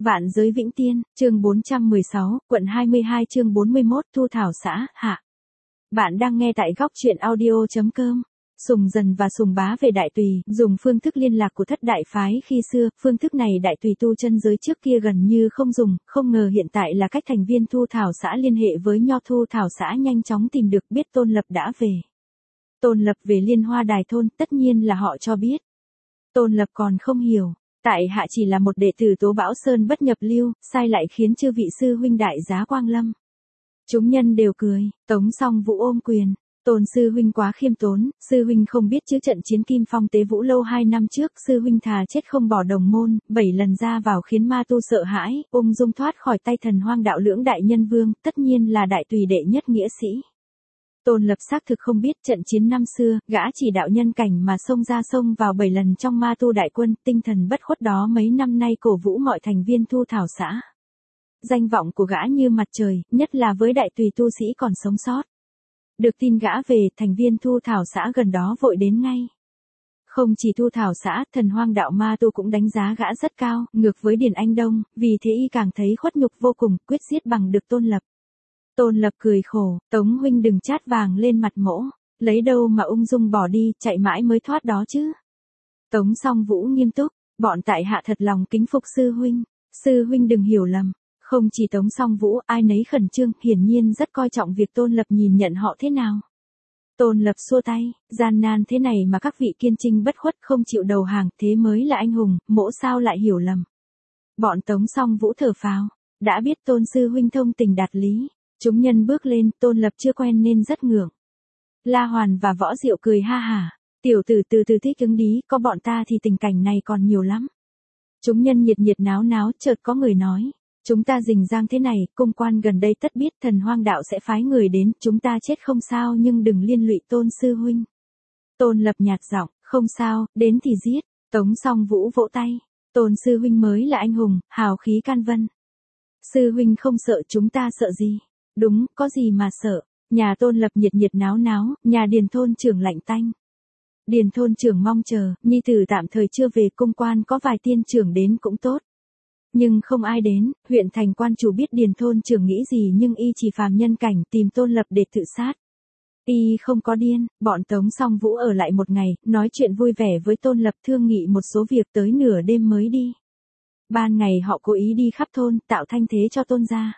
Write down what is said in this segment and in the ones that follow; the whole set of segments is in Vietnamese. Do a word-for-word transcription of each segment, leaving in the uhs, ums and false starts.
Vạn giới vĩnh tiên, chương bốn trăm mười sáu, quận hai mươi hai chương bốn mươi mốt, thu thảo xã, hạ. Bạn đang nghe tại góc truyện audio.com. Sùng Dần và Sùng Bá về Đại Tùy, dùng phương thức liên lạc của thất đại phái khi xưa, phương thức này Đại Tùy tu chân giới trước kia gần như không dùng, không ngờ hiện tại là cách thành viên thu thảo xã liên hệ với nho thu thảo xã nhanh chóng tìm được biết Tôn Lập đã về. Tôn Lập về Liên Hoa Đài thôn, tất nhiên là họ cho biết. Tôn Lập còn không hiểu. Tại hạ chỉ là một đệ tử Tố Bão Sơn bất nhập lưu, sai lại khiến chư vị sư huynh đại giá quang lâm. Chúng nhân đều cười, Tống Song Vũ ôm quyền. Tôn sư huynh quá khiêm tốn, sư huynh không biết chứ trận chiến Kim Phong Tế Vũ Lâu hai năm trước, sư huynh thà chết không bỏ đồng môn, bảy lần ra vào khiến ma tu sợ hãi, ung dung thoát khỏi tay thần hoang đạo lưỡng đại nhân vương, tất nhiên là đại tùy đệ nhất nghĩa sĩ. Tôn Lập xác thực không biết trận chiến năm xưa, gã chỉ đạo nhân cảnh mà xông ra xông vào bảy lần trong ma tu đại quân, tinh thần bất khuất đó mấy năm nay cổ vũ mọi thành viên thu thảo xã. Danh vọng của gã như mặt trời, nhất là với đại tùy tu sĩ còn sống sót. Được tin gã về, thành viên thu thảo xã gần đó vội đến ngay. Không chỉ thu thảo xã, thần hoang đạo ma tu cũng đánh giá gã rất cao, ngược với Điền Anh Đông, vì thế y càng thấy khuất nhục vô cùng, quyết giết bằng được Tôn Lập. Tôn Lập cười khổ, Tống huynh đừng chát vàng lên mặt mỗ, lấy đâu mà ung dung bỏ đi, chạy mãi mới thoát đó chứ. Tống Song Vũ nghiêm túc, bọn tại hạ thật lòng kính phục sư huynh, sư huynh đừng hiểu lầm. Không chỉ Tống Song Vũ, ai nấy khẩn trương, hiển nhiên rất coi trọng việc Tôn Lập nhìn nhận họ thế nào. Tôn Lập xua tay, gian nan thế này mà các vị kiên trinh bất khuất không chịu đầu hàng, thế mới là anh hùng, mỗ sao lại hiểu lầm. Bọn Tống Song Vũ thở phào, đã biết Tôn sư huynh thông tình đạt lý. Chúng nhân bước lên, Tôn Lập chưa quen nên rất ngượng. La Hoàn và Võ Diệu cười ha hả, tiểu tử từ từ thích ứng đí, có bọn ta thì tình cảnh này còn nhiều lắm. Chúng nhân nhiệt nhiệt náo náo, chợt có người nói, chúng ta rình rang thế này, cung quan gần đây tất biết thần hoang đạo sẽ phái người đến, chúng ta chết không sao nhưng đừng liên lụy Tôn sư huynh. Tôn Lập nhạt giọng, không sao, đến thì giết. Tống Song Vũ vỗ tay, Tôn sư huynh mới là anh hùng, hào khí can vân. Sư huynh không sợ, chúng ta sợ gì? Đúng, có gì mà sợ. Nhà Tôn Lập nhiệt nhiệt náo náo, nhà Điền thôn trưởng lạnh tanh. Điền thôn trưởng mong chờ, nhi tử tạm thời chưa về, cung quan có vài tiên trưởng đến cũng tốt. Nhưng không ai đến, huyện thành quan chủ biết Điền thôn trưởng nghĩ gì nhưng y chỉ phàm nhân cảnh tìm Tôn Lập để tự sát. Y không có điên, bọn Tống Song Vũ ở lại một ngày, nói chuyện vui vẻ với Tôn Lập, thương nghị một số việc, tới nửa đêm mới đi. Ban ngày họ cố ý đi khắp thôn, tạo thanh thế cho Tôn gia.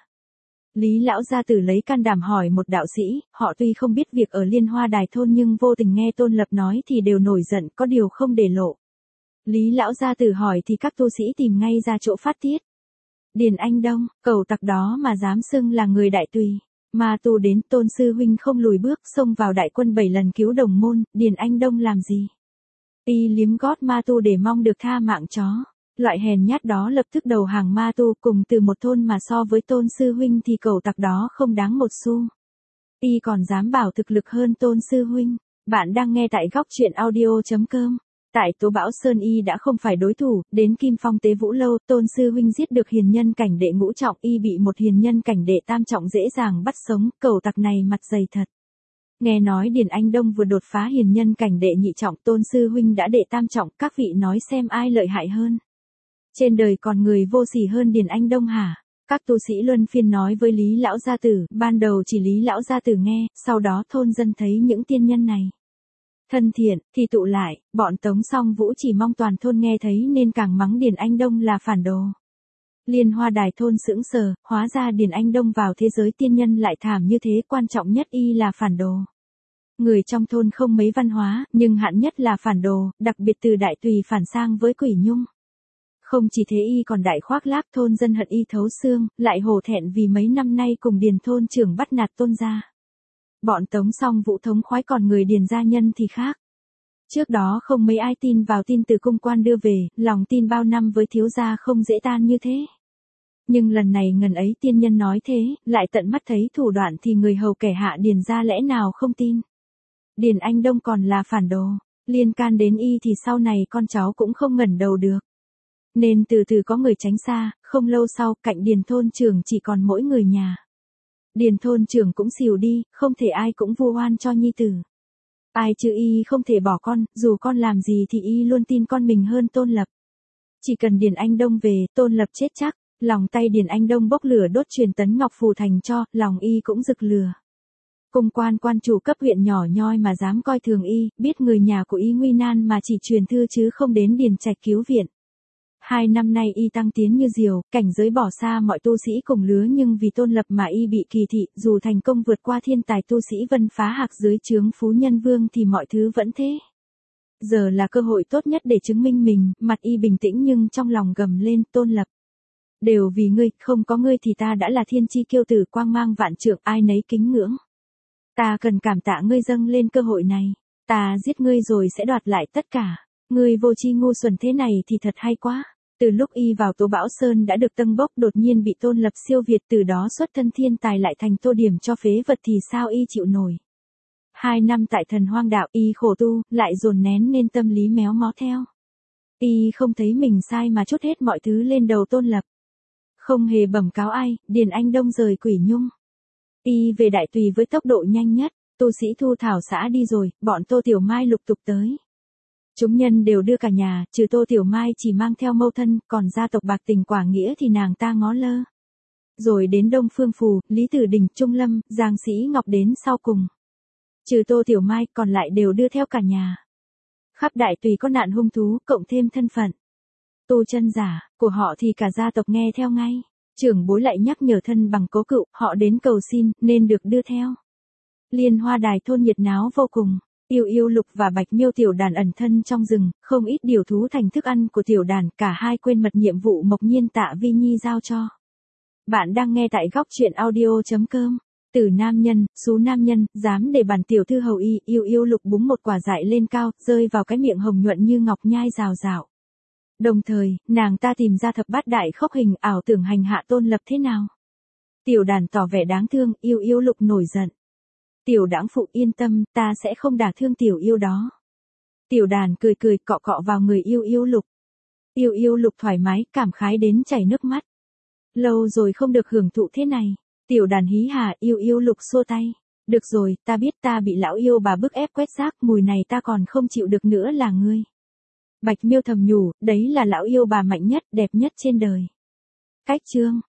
Lý lão gia tử lấy can đảm hỏi một đạo sĩ, họ tuy không biết việc ở Liên Hoa Đài thôn nhưng vô tình nghe Tôn Lập nói thì đều nổi giận, có điều không để lộ. Lý lão gia tử hỏi thì các tu sĩ tìm ngay ra chỗ phát tiết. Điền Anh Đông, cẩu tặc đó mà dám xưng là người đại tùy. Ma tu đến, Tôn sư huynh không lùi bước, xông vào đại quân bảy lần cứu đồng môn, Điền Anh Đông làm gì? Y liếm gót ma tu để mong được tha mạng chó. Loại hèn nhát đó lập tức đầu hàng ma tu, cùng từ một thôn mà so với Tôn sư huynh thì cẩu tặc đó không đáng một xu. Y còn dám bảo thực lực hơn Tôn sư huynh. Bạn đang nghe tại góc truyện audio.com. Tại Tố Bão Sơn y đã không phải đối thủ, đến Kim Phong Tế Vũ Lâu, Tôn sư huynh giết được hiền nhân cảnh đệ ngũ trọng, y bị một hiền nhân cảnh đệ tam trọng dễ dàng bắt sống, cẩu tặc này mặt dày thật. Nghe nói Điền Anh Đông vừa đột phá hiền nhân cảnh đệ nhị trọng, Tôn sư huynh đã đệ tam trọng, các vị nói xem ai lợi hại hơn. Trên đời còn người vô sỉ hơn Điền Anh Đông hả? Các tu sĩ luân phiên nói với Lý lão gia tử, ban đầu chỉ Lý lão gia tử nghe, sau đó thôn dân thấy những tiên nhân này thân thiện, thì tụ lại, bọn Tống Song Vũ chỉ mong toàn thôn nghe thấy nên càng mắng Điền Anh Đông là phản đồ. Liên Hoa Đài thôn sững sờ, hóa ra Điền Anh Đông vào thế giới tiên nhân lại thảm như thế, quan trọng nhất y là phản đồ. Người trong thôn không mấy văn hóa, nhưng hạn nhất là phản đồ, đặc biệt từ đại tùy phản sang với Quỷ Nhung. Không chỉ thế y còn đại khoác lác, thôn dân hận y thấu xương, lại hổ thẹn vì mấy năm nay cùng Điền thôn trưởng bắt nạt Tôn gia. Bọn Tống Song Vũ thống khoái, còn người Điền gia nhân thì khác. Trước đó không mấy ai tin vào tin từ cung quan đưa về, lòng tin bao năm với thiếu gia không dễ tan như thế. Nhưng lần này ngần ấy tiên nhân nói thế, lại tận mắt thấy thủ đoạn thì người hầu kẻ hạ Điền gia lẽ nào không tin. Điền Anh Đông còn là phản đồ, liên can đến y thì sau này con cháu cũng không ngẩng đầu được. Nên từ từ có người tránh xa, không lâu sau, cạnh Điền thôn trưởng chỉ còn mỗi người nhà. Điền thôn trưởng cũng xìu đi, không thể ai cũng vu oan cho nhi tử. Ai chứ y không thể bỏ con, dù con làm gì thì y luôn tin con mình hơn Tôn Lập. Chỉ cần Điền Anh Đông về, Tôn Lập chết chắc. Lòng tay Điền Anh Đông bốc lửa đốt truyền tấn ngọc phù thành cho, lòng y cũng rực lửa. Cung quan quan chủ cấp huyện nhỏ nhoi mà dám coi thường y, biết người nhà của y nguy nan mà chỉ truyền thư chứ không đến Điền Trạch cứu viện. Hai năm nay y tăng tiến như diều, cảnh giới bỏ xa mọi tu sĩ cùng lứa nhưng vì Tôn Lập mà y bị kỳ thị, dù thành công vượt qua thiên tài tu sĩ Vân Phá Hạc dưới trướng Phú Nhân Vương thì mọi thứ vẫn thế. Giờ là cơ hội tốt nhất để chứng minh mình, mặt y bình tĩnh nhưng trong lòng gầm lên, Tôn Lập. Đều vì ngươi, không có ngươi thì ta đã là thiên chi kiêu tử quang mang vạn trượng, ai nấy kính ngưỡng. Ta cần cảm tạ ngươi dâng lên cơ hội này, ta giết ngươi rồi sẽ đoạt lại tất cả, ngươi vô tri ngu xuẩn thế này thì thật hay quá. Từ lúc y vào Tố Bão Sơn đã được tâng bốc đột nhiên bị Tôn Lập siêu việt từ đó xuất thân thiên tài lại thành tô điểm cho phế vật thì sao y chịu nổi. Hai năm tại Thần Hoang Đạo y khổ tu, lại dồn nén nên tâm lý méo mó theo. Y không thấy mình sai mà trút hết mọi thứ lên đầu Tôn Lập. Không hề bẩm cáo ai, Điền Anh Đông rời Quỷ Nhung. Y về Đại Tùy với tốc độ nhanh nhất, tu sĩ Thu Thảo xã đi rồi, bọn Tô Tiểu Mai lục tục tới. Chúng nhân đều đưa cả nhà, trừ Tô Tiểu Mai chỉ mang theo mâu thân, còn gia tộc Bạc Tình Quả Nghĩa thì nàng ta ngó lơ. Rồi đến Đông Phương Phù, Lý Tử Đình, Trung Lâm, Giang Sĩ Ngọc đến sau cùng. Trừ Tô Tiểu Mai, còn lại đều đưa theo cả nhà. Khắp Đại Tùy có nạn hung thú, cộng thêm thân phận tu chân giả của họ thì cả gia tộc nghe theo ngay. Trưởng bối lại nhắc nhở thân bằng cố cựu, họ đến cầu xin, nên được đưa theo. Liên Hoa Đài thôn nhiệt náo vô cùng. Yêu Yêu Lục và Bạch Miêu tiểu đàn ẩn thân trong rừng, không ít điều thú thành thức ăn của tiểu đàn, cả hai quên mật nhiệm vụ Mộc Nhiên Tạ Vi Nhi giao cho. Bạn đang nghe tại góc truyện audio chấm com. Từ nam nhân, xú nam nhân, dám để bản tiểu thư hầu y, Yêu Yêu Lục búng một quả dại lên cao, rơi vào cái miệng hồng nhuận như ngọc nhai rào rào. Đồng thời, nàng ta tìm ra thập bát đại khốc hình ảo tưởng hành hạ Tôn Lập thế nào. Tiểu đàn tỏ vẻ đáng thương, Yêu Yêu Lục nổi giận. Tiểu đãng phụ yên tâm, ta sẽ không đả thương tiểu yêu đó. Tiểu đàn cười cười cọ cọ vào người Yêu Yêu Lục. Yêu Yêu Lục thoải mái, cảm khái đến chảy nước mắt. Lâu rồi không được hưởng thụ thế này. Tiểu đàn hí hà, Yêu Yêu Lục xua tay. Được rồi, ta biết ta bị lão yêu bà bức ép quét rác, mùi này ta còn không chịu được nữa là ngươi. Bạch Miêu thầm nhủ, đấy là lão yêu bà mạnh nhất, đẹp nhất trên đời. Cách chương.